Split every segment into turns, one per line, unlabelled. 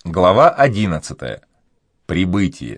Глава 11. Прибытие.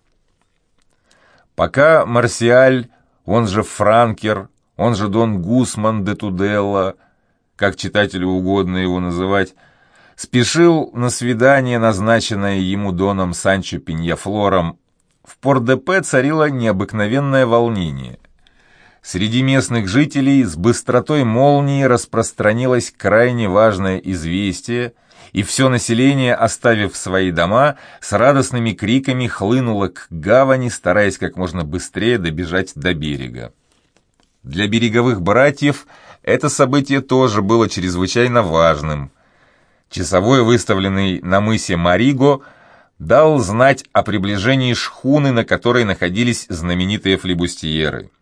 Пока Марсиаль, он же Франкер, он же Дон Гусман де Туделла, как читателю угодно его называть, спешил на свидание, назначенное ему доном Санчо Пиньяфлором, в Пор-де-Пе царило необыкновенное волнение. Среди местных жителей с быстротой молнии распространилось крайне важное известие, и все население, оставив свои дома, с радостными криками хлынуло к гавани, стараясь как можно быстрее добежать до берега. Для береговых братьев это событие тоже было чрезвычайно важным. Часовой, выставленный на мысе Мариго, дал знать о приближении шхуны, на которой находились знаменитые флибустьеры.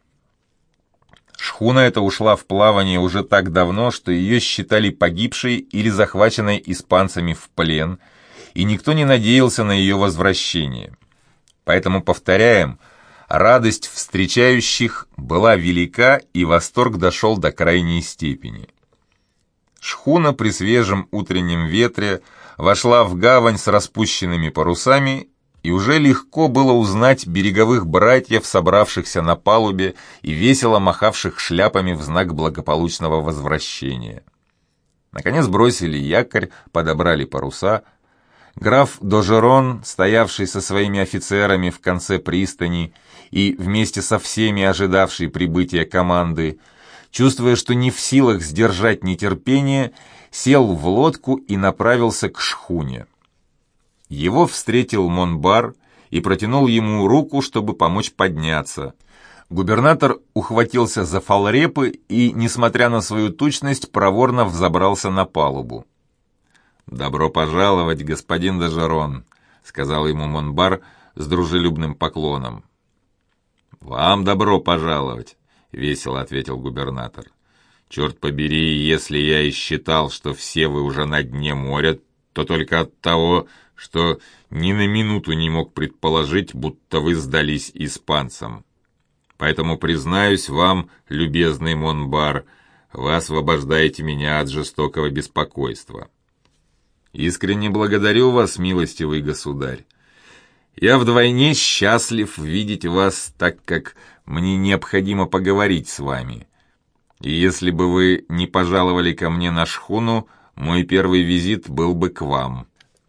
Шхуна эта ушла в плавание уже так давно, что ее считали погибшей или захваченной испанцами в плен, и никто не надеялся на ее возвращение. Поэтому, повторяем, радость встречающих была велика, и восторг дошел до крайней степени. Шхуна при свежем утреннем ветре вошла в гавань с распущенными парусами, и уже легко было узнать береговых братьев, собравшихся на палубе и весело махавших шляпами в знак благополучного возвращения. Наконец бросили якорь, подобрали паруса. Граф Дожерон, стоявший со своими офицерами в конце пристани и вместе со всеми ожидавший прибытия команды, чувствуя, что не в силах сдержать нетерпение, сел в лодку и направился к шхуне. Его встретил Монбар и протянул ему руку, чтобы помочь подняться. Губернатор ухватился за фалрепы и, несмотря на свою тучность, проворно взобрался на палубу. «Добро пожаловать, господин Дожерон», — сказал ему Монбар с дружелюбным поклоном. «Вам добро пожаловать», — весело ответил губернатор. «Черт побери, если я и считал, что все вы уже на дне моря, то только от того, что ни на минуту не мог предположить, будто вы сдались испанцам. Поэтому признаюсь вам, любезный Монбар, вы освобождаете меня от жестокого беспокойства. Искренне благодарю вас, милостивый государь. Я вдвойне счастлив видеть вас, так как мне необходимо поговорить с вами. И если бы вы не пожаловали ко мне на шхуну, мой первый визит был бы к вам».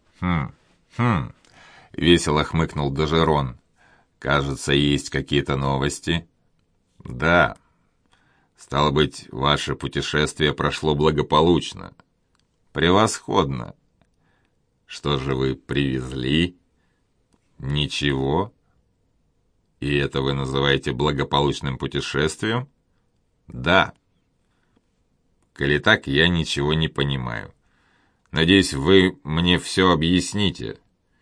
— весело хмыкнул Дожерон. «Кажется, есть какие-то новости?» «Да. Стало быть, ваше путешествие прошло благополучно». «Превосходно. Что же вы привезли?» «Ничего. И это вы называете благополучным путешествием?» «Да». «Коли так, я ничего не понимаю. Надеюсь, вы мне все объясните.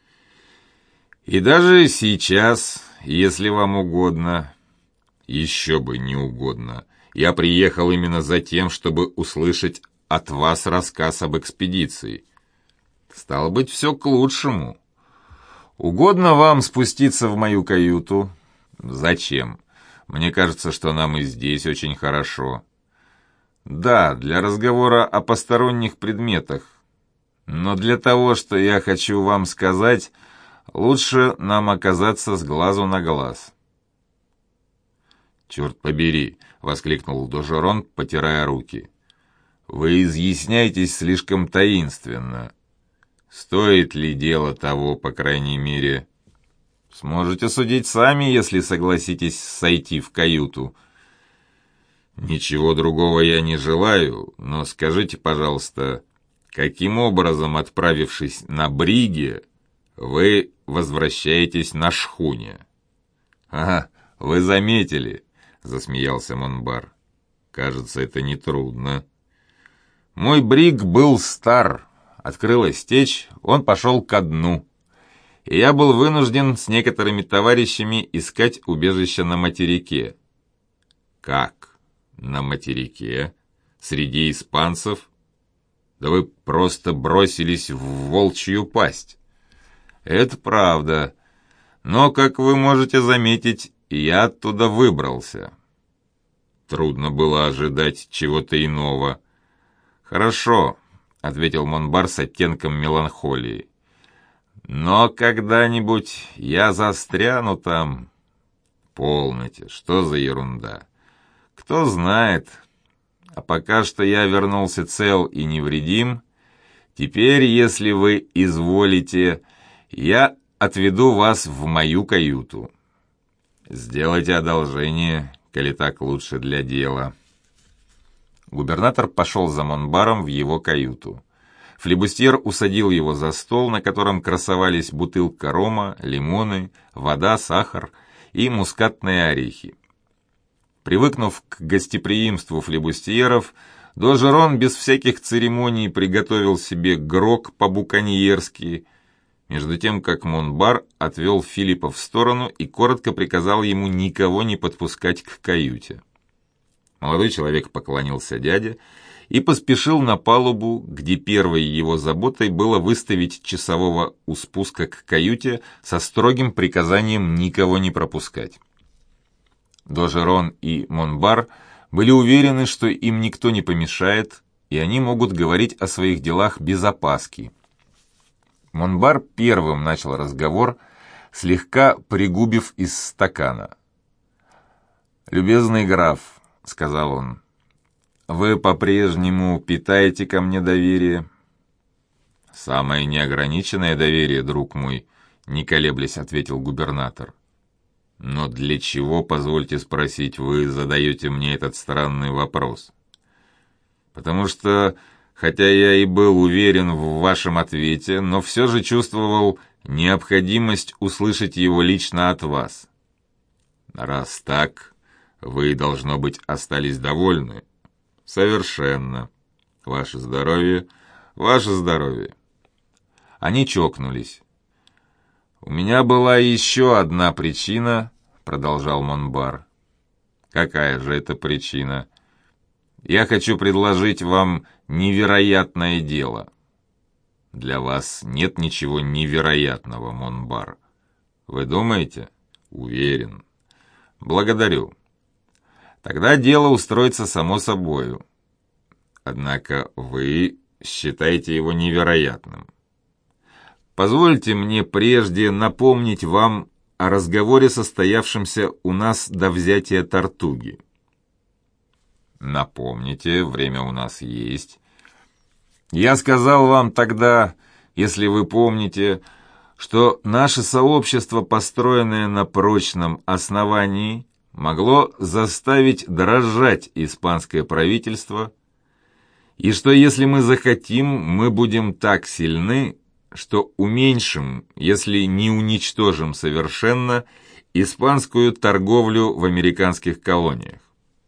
И даже сейчас, если вам угодно...» «Еще бы не угодно. Я приехал именно за тем, чтобы услышать от вас рассказ об экспедиции. Стало быть, все к лучшему. Угодно вам спуститься в мою каюту?» «Зачем? Мне кажется, что нам и здесь очень хорошо». «Да, для разговора о посторонних предметах. Но для того, что я хочу вам сказать, лучше нам оказаться с глазу на глаз». «Черт побери!» — воскликнул Дожерон, потирая руки. «Вы изъясняетесь слишком таинственно. Стоит ли дело того, по крайней мере...» «Сможете судить сами, если согласитесь сойти в каюту». «Ничего другого я не желаю, но скажите, пожалуйста, каким образом, отправившись на бриге, вы возвращаетесь на шхуне?» «Ага, вы заметили», — засмеялся Монбар. «Кажется, это нетрудно». «Мой бриг был стар, открылась течь, он пошел ко дну, и я был вынужден с некоторыми товарищами искать убежище на материке». «Как? На материке? Среди испанцев? Да вы просто бросились в волчью пасть». «Это правда, но, как вы можете заметить, я оттуда выбрался». «Трудно было ожидать чего-то иного». «Хорошо», — ответил Монбар с оттенком меланхолии. Но когда-нибудь я застряну там. Полноте, что за ерунда? Кто знает. А пока что я вернулся цел и невредим. Теперь, если вы изволите, я отведу вас в мою каюту. Сделайте одолжение, коли так лучше для дела». Губернатор пошел за Монбаром в его каюту. Флибустьер усадил его за стол, на котором красовались бутылка рома, лимоны, вода, сахар и мускатные орехи. Привыкнув к гостеприимству флибустьеров, Д'Ожерон без всяких церемоний приготовил себе грог по-буконьерски, между тем как Монбар отвел Филиппа в сторону и коротко приказал ему никого не подпускать к каюте. Молодой человек поклонился дяде и поспешил на палубу, где первой его заботой было выставить часового у спуска к каюте со строгим приказанием никого не пропускать. Д'Ожерон и Монбар были уверены, что им никто не помешает, и они могут говорить о своих делах без опаски. Монбар первым начал разговор, слегка пригубив из стакана. «Любезный граф», — сказал он, — «вы по-прежнему питаете ко мне доверие?» «Самое неограниченное доверие, друг мой», — не колеблясь ответил губернатор. «Но для чего, позвольте спросить, вы задаете мне этот странный вопрос?» «Потому что, хотя я и был уверен в вашем ответе, но все же чувствовал необходимость услышать его лично от вас. Раз так, вы, должно быть, остались довольны. Совершенно. Ваше здоровье, ваше здоровье». Они чокнулись. «У меня была еще одна причина», — продолжал Монбар. «Какая же это причина? Я хочу предложить вам невероятное дело». «Для вас нет ничего невероятного, Монбар. Вы думаете?» «Уверен». «Благодарю. Тогда дело устроится само собою. Однако вы считаете его невероятным. Позвольте мне прежде напомнить вам о разговоре, состоявшемся у нас до взятия Тартуги». «Напомните, время у нас есть». «Я сказал вам тогда, если вы помните, что наше сообщество, построенное на прочном основании, могло заставить дрожать испанское правительство, и что если мы захотим, мы будем так сильны, что уменьшим, если не уничтожим совершенно, испанскую торговлю в американских колониях.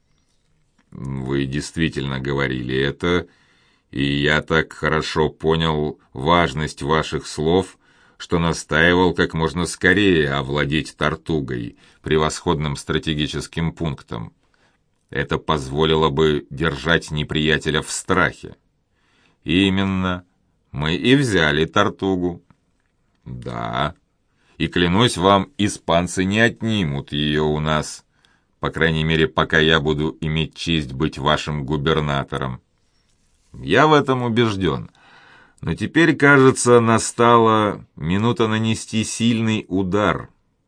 Вы действительно говорили это, и я так хорошо понял важность ваших слов, что настаивал как можно скорее овладеть Тартугой, превосходным стратегическим пунктом. Это позволило бы держать неприятеля в страхе. Именно. Мы и взяли Тартугу. Да. И, клянусь вам, испанцы не отнимут ее у нас. По крайней мере, пока я буду иметь честь быть вашим губернатором. Я в этом убежден. Но теперь, кажется, настала минута нанести сильный удар.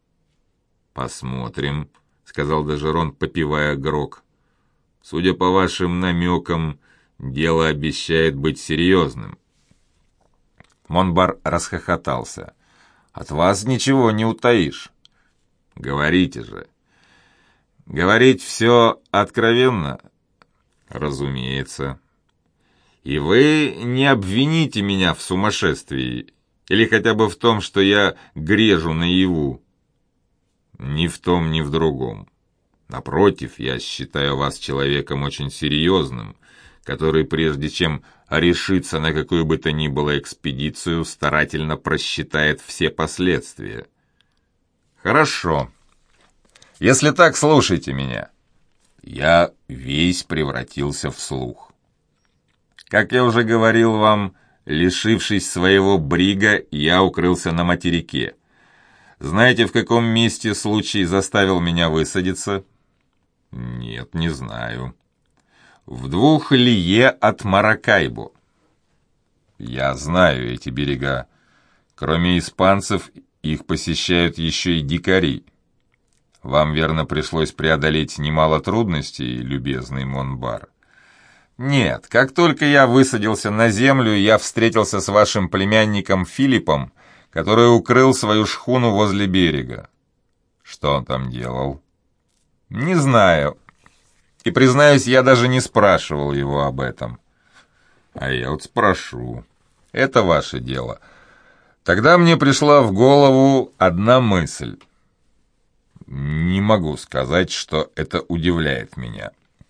«Посмотрим», — сказал Д'Ожерон, попивая грог. «Судя по вашим намекам, дело обещает быть серьезным». Монбар расхохотался. «От вас ничего не утаишь. Говорите же». «Говорить все откровенно?» «Разумеется». «И вы не обвините меня в сумасшествии, или хотя бы в том, что я грежу наяву?» «Ни в том, ни в другом. Напротив, я считаю вас человеком очень серьезным, который, прежде чем решиться на какую бы то ни было экспедицию, старательно просчитает все последствия». «Хорошо. Если так, слушайте меня». Я весь превратился в слух. Как я уже говорил вам, лишившись своего брига, я укрылся на материке. Знаете, в каком месте случай заставил меня высадиться? Нет, не знаю. В 2 лье от Маракайбо. Я знаю эти берега. Кроме испанцев, их посещают еще и дикари. Вам, верно, пришлось преодолеть немало трудностей, любезный Монбар. Нет, как только я высадился на землю, я встретился с вашим племянником Филиппом, который укрыл свою шхуну возле берега. Что он там делал? Не знаю. И, признаюсь, я даже не спрашивал его об этом. А я вот спрошу. Это ваше дело. Тогда мне пришла в голову одна мысль. Не могу сказать, что это удивляет меня,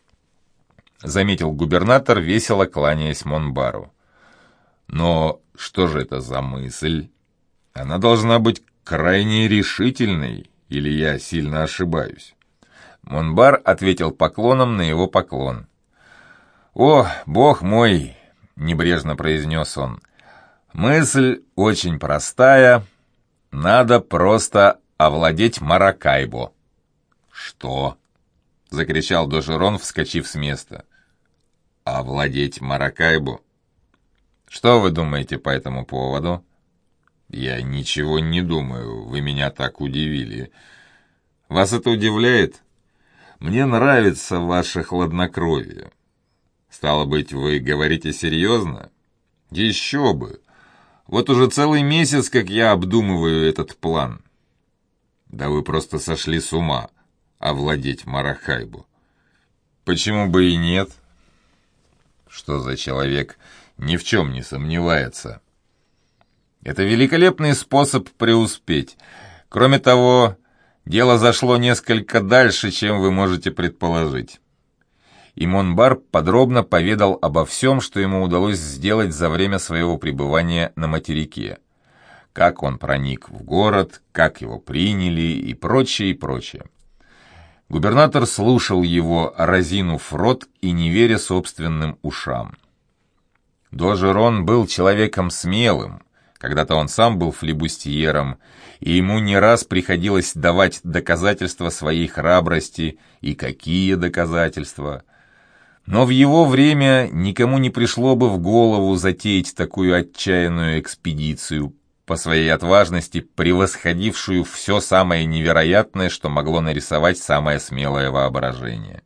заметил губернатор, весело кланяясь Монбару. Но что же это за мысль? Она должна быть крайне решительной, или я сильно ошибаюсь? Монбар ответил поклоном на его поклон. «О, бог мой!» — небрежно произнес он. «Мысль очень простая. Надо просто овладеть Маракайбо». «Что?» — закричал Дожерон, вскочив с места. «Овладеть Маракайбо? Что вы думаете по этому поводу?» «Я ничего не думаю, вы меня так удивили». «Вас это удивляет? Мне нравится ваше хладнокровие». «Стало быть, вы говорите серьезно?» «Еще бы! Вот уже целый месяц, как я обдумываю этот план». «Да вы просто сошли с ума, овладеть Маракайбо». «Почему бы и нет?» «Что за человек ни в чем не сомневается?» «Это великолепный способ преуспеть. Кроме того, дело зашло несколько дальше, чем вы можете предположить». И Монбар подробно поведал обо всем, что ему удалось сделать за время своего пребывания на материке. Как он проник в город, как его приняли и прочее, и прочее. Губернатор слушал его, разинув рот и не веря собственным ушам. Дожерон был человеком смелым. Когда-то он сам был флибустьером, и ему не раз приходилось давать доказательства своей храбрости, и какие доказательства. Но в его время никому не пришло бы в голову затеять такую отчаянную экспедицию, по своей отважности превосходившую все самое невероятное, что могло нарисовать самое смелое воображение.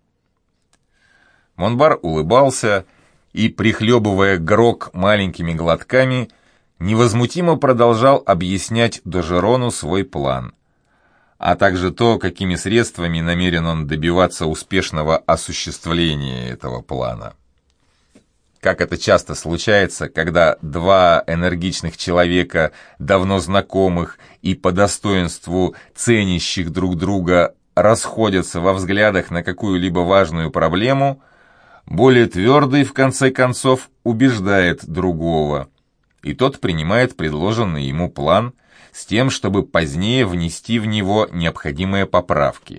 Монбар улыбался и, прихлебывая грог маленькими глотками, невозмутимо продолжал объяснять Дожерону свой план, а также то, какими средствами намерен он добиваться успешного осуществления этого плана. Как это часто случается, когда два энергичных человека, давно знакомых и по достоинству ценящих друг друга, расходятся во взглядах на какую-либо важную проблему, более твердый, в конце концов, убеждает другого, и тот принимает предложенный ему план с тем, чтобы позднее внести в него необходимые поправки.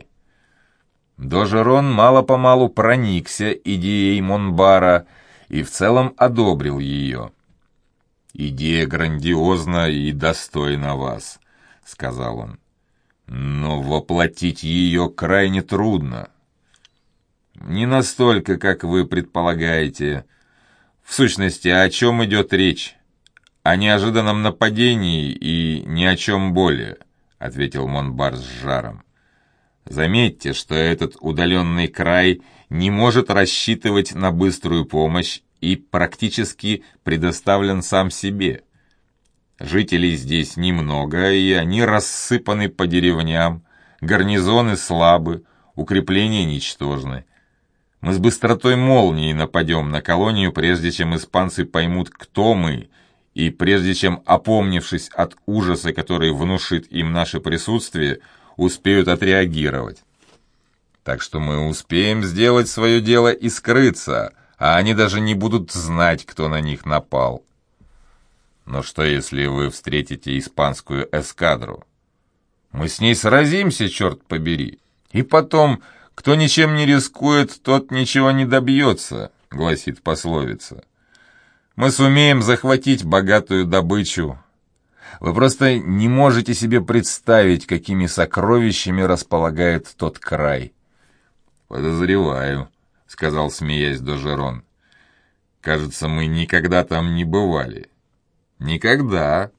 Дожерон мало-помалу проникся идеей Монбара и в целом одобрил ее. «Идея грандиозна и достойна вас», — сказал он. «Но воплотить ее крайне трудно». «Не настолько, как вы предполагаете. В сущности, о чем идет речь? О неожиданном нападении и ни о чем более», — ответил Монбар с жаром. «Заметьте, что этот удаленный край не может рассчитывать на быструю помощь и практически предоставлен сам себе. Жителей здесь немного, и они рассыпаны по деревням, гарнизоны слабы, укрепления ничтожны. Мы с быстротой молнии нападем на колонию, прежде чем испанцы поймут, кто мы, и прежде чем, опомнившись от ужаса, который внушит им наше присутствие, успеют отреагировать. Так что мы успеем сделать свое дело и скрыться, а они даже не будут знать, кто на них напал. Но что, если вы встретите испанскую эскадру? Мы с ней сразимся, черт побери. И потом, кто ничем не рискует, тот ничего не добьется, гласит пословица. Мы сумеем захватить богатую добычу. Вы просто не можете себе представить, какими сокровищами располагает тот край. «Подозреваю», — сказал, смеясь Дожерон. «Кажется, мы никогда там не бывали». «Никогда.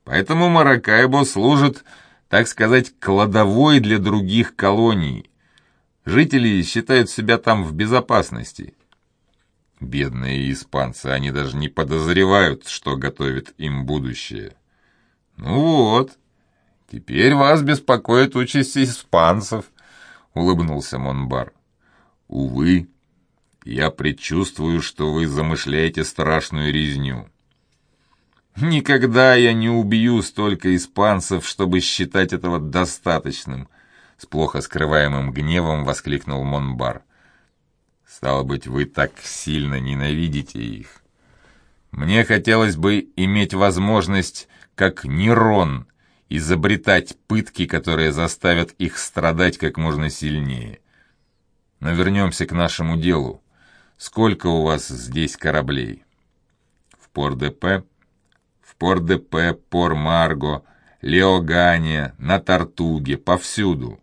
Поэтому Маракайбо служит, так сказать, кладовой для других колоний. Жители считают себя там в безопасности. Бедные испанцы, они даже не подозревают, что готовит им будущее. Ну вот, теперь вас беспокоит участь испанцев, улыбнулся Монбар. Увы, я предчувствую, что вы замышляете страшную резню. Никогда я не убью столько испанцев, чтобы считать этого достаточным, с плохо скрываемым гневом воскликнул Монбар. Стало быть, вы так сильно ненавидите их. Мне хотелось бы иметь возможность, как Нерон, изобретать пытки, которые заставят их страдать как можно сильнее. Но вернемся к нашему делу. Сколько у вас здесь кораблей? В Пор-де-Пе, Пор-Марго, Леогане, на Тартуге, повсюду.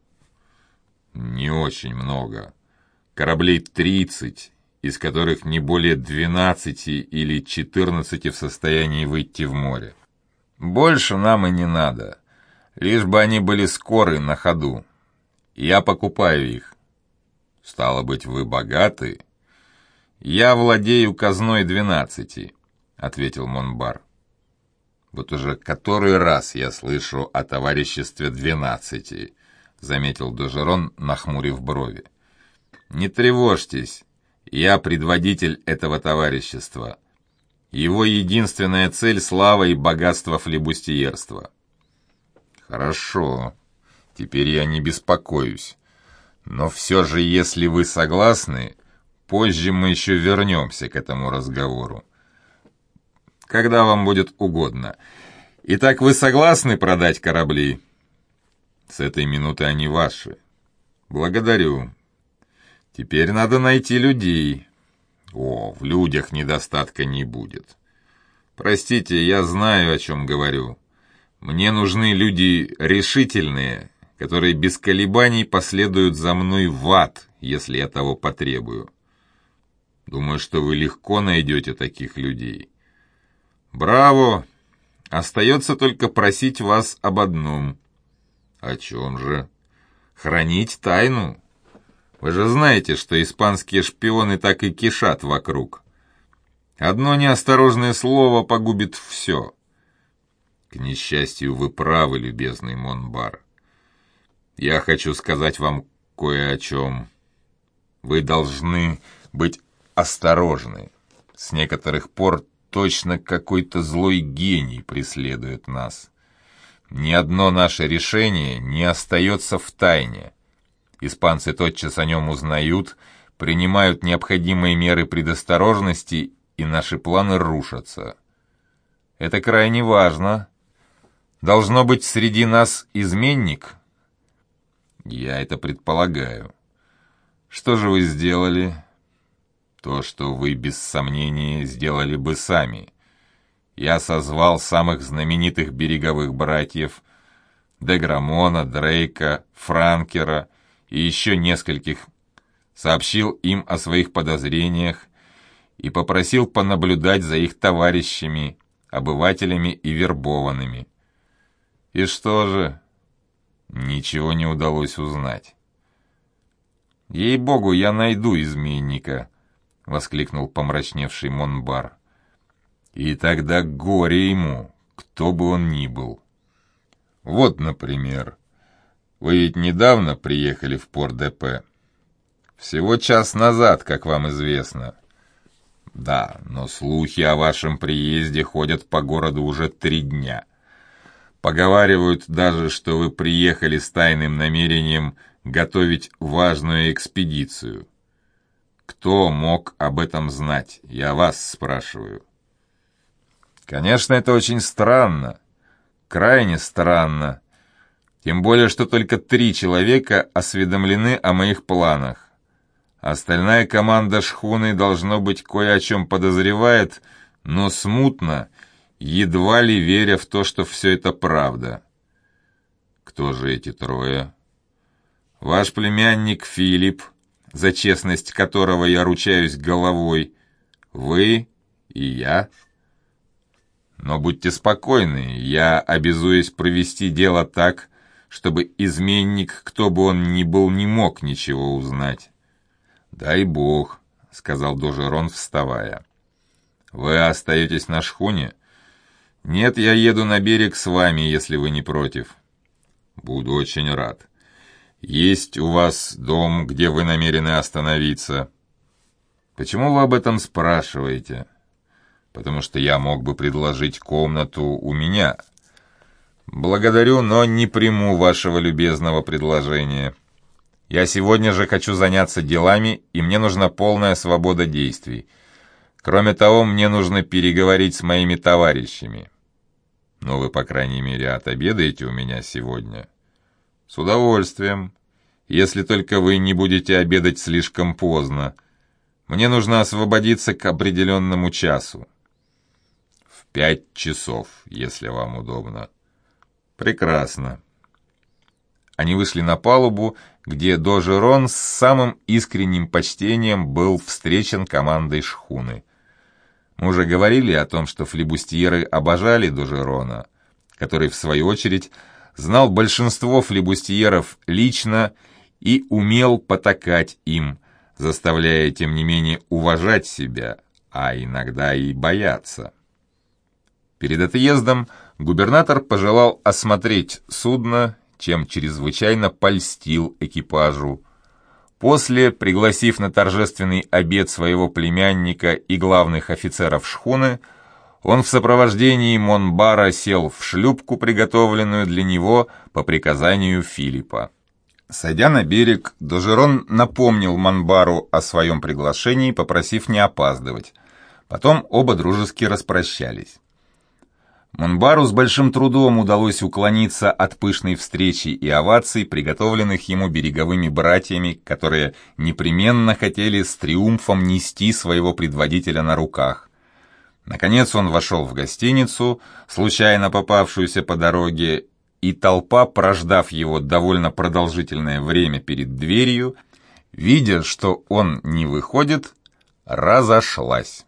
Не очень много. Кораблей 30, из которых не более 12 или 14 в состоянии выйти в море. Больше нам и не надо, лишь бы они были скоры на ходу. Я покупаю их. Стало быть, вы богаты? Я владею казной 12, ответил Монбар. Вот уже который раз я слышу о товариществе 12, заметил Д'Ожерон, нахмурив брови. Не тревожьтесь, я предводитель этого товарищества. Его единственная цель — слава и богатство флебустьерства. Хорошо, теперь я не беспокоюсь. Но все же, если вы согласны, позже мы еще вернемся к этому разговору. Когда вам будет угодно. Итак, вы согласны продать корабли? С этой минуты они ваши. Благодарю. Теперь надо найти людей. О, в людях недостатка не будет. Простите, я знаю, о чем говорю. Мне нужны люди решительные, которые без колебаний последуют за мной в ад, если я того потребую. Думаю, что вы легко найдете таких людей. Браво! Остается только просить вас об одном. О чем же? Хранить тайну. Вы же знаете, что испанские шпионы так и кишат вокруг. Одно неосторожное слово погубит все. К несчастью, вы правы, любезный Монбар. Я хочу сказать вам кое о чем. Вы должны быть осторожны. С некоторых пор точно какой-то злой гений преследует нас. Ни одно наше решение не остается в тайне. Испанцы тотчас о нем узнают, принимают необходимые меры предосторожности, и наши планы рушатся. Это крайне важно. Должно быть среди нас изменник? Я это предполагаю. Что же вы сделали? То, что вы без сомнения сделали бы сами. Я созвал самых знаменитых береговых братьев де Грамона, Дрейка, Франкера и еще нескольких, сообщил им о своих подозрениях и попросил понаблюдать за их товарищами, обывателями и вербованными. И что же? Ничего не удалось узнать. «Ей-богу, я найду изменника!» — воскликнул помрачневший Монбар. «И тогда горе ему, кто бы он ни был. Вот, например, вы ведь недавно приехали в Пор-де-Пе. Всего час назад, как вам известно. Да, но слухи о вашем приезде ходят по городу уже 3 дня. Поговаривают даже, что вы приехали с тайным намерением готовить важную экспедицию. Кто мог об этом знать? Я вас спрашиваю». «Конечно, это очень странно. Крайне странно. Тем более, что только 3 человека осведомлены о моих планах. Остальная команда шхуны, должно быть, кое о чем подозревает, но смутно, едва ли веря в то, что все это правда». «Кто же эти 3? «Ваш племянник Филипп, за честность которого я ручаюсь головой, вы и я». Но будьте спокойны, я обязуюсь провести дело так, чтобы изменник, кто бы он ни был, не мог ничего узнать». «Дай бог», — сказал Дожерон, вставая. «Вы остаетесь на шхуне?» «Нет, я еду на берег с вами, если вы не против». «Буду очень рад. Есть у вас дом, где вы намерены остановиться?» «Почему вы об этом спрашиваете?» «Потому что я мог бы предложить комнату у меня». «Благодарю, но не приму вашего любезного предложения. Я сегодня же хочу заняться делами, и мне нужна полная свобода действий. Кроме того, мне нужно переговорить с моими товарищами». «Но вы, по крайней мере, отобедаете у меня сегодня?» «С удовольствием, если только вы не будете обедать слишком поздно. Мне нужно освободиться к определенному часу». «В 5 часов, если вам удобно». «Прекрасно». Они вышли на палубу, где Дожерон с самым искренним почтением был встречен командой шхуны. Мы уже говорили о том, что флибустьеры обожали Дожерона, который, в свою очередь, знал большинство флибустьеров лично и умел потакать им, заставляя, тем не менее, уважать себя, а иногда и бояться. Перед отъездом губернатор пожелал осмотреть судно, чем чрезвычайно польстил экипажу. После, пригласив на торжественный обед своего племянника и главных офицеров шхуны, он в сопровождении Монбара сел в шлюпку, приготовленную для него по приказанию Филиппа. Сойдя на берег, Дожерон напомнил Монбару о своем приглашении, попросив не опаздывать. Потом оба дружески распрощались. Монбару с большим трудом удалось уклониться от пышной встречи и оваций, приготовленных ему береговыми братьями, которые непременно хотели с триумфом нести своего предводителя на руках. Наконец он вошел в гостиницу, случайно попавшуюся по дороге, и толпа, прождав его довольно продолжительное время перед дверью, видя, что он не выходит, разошлась.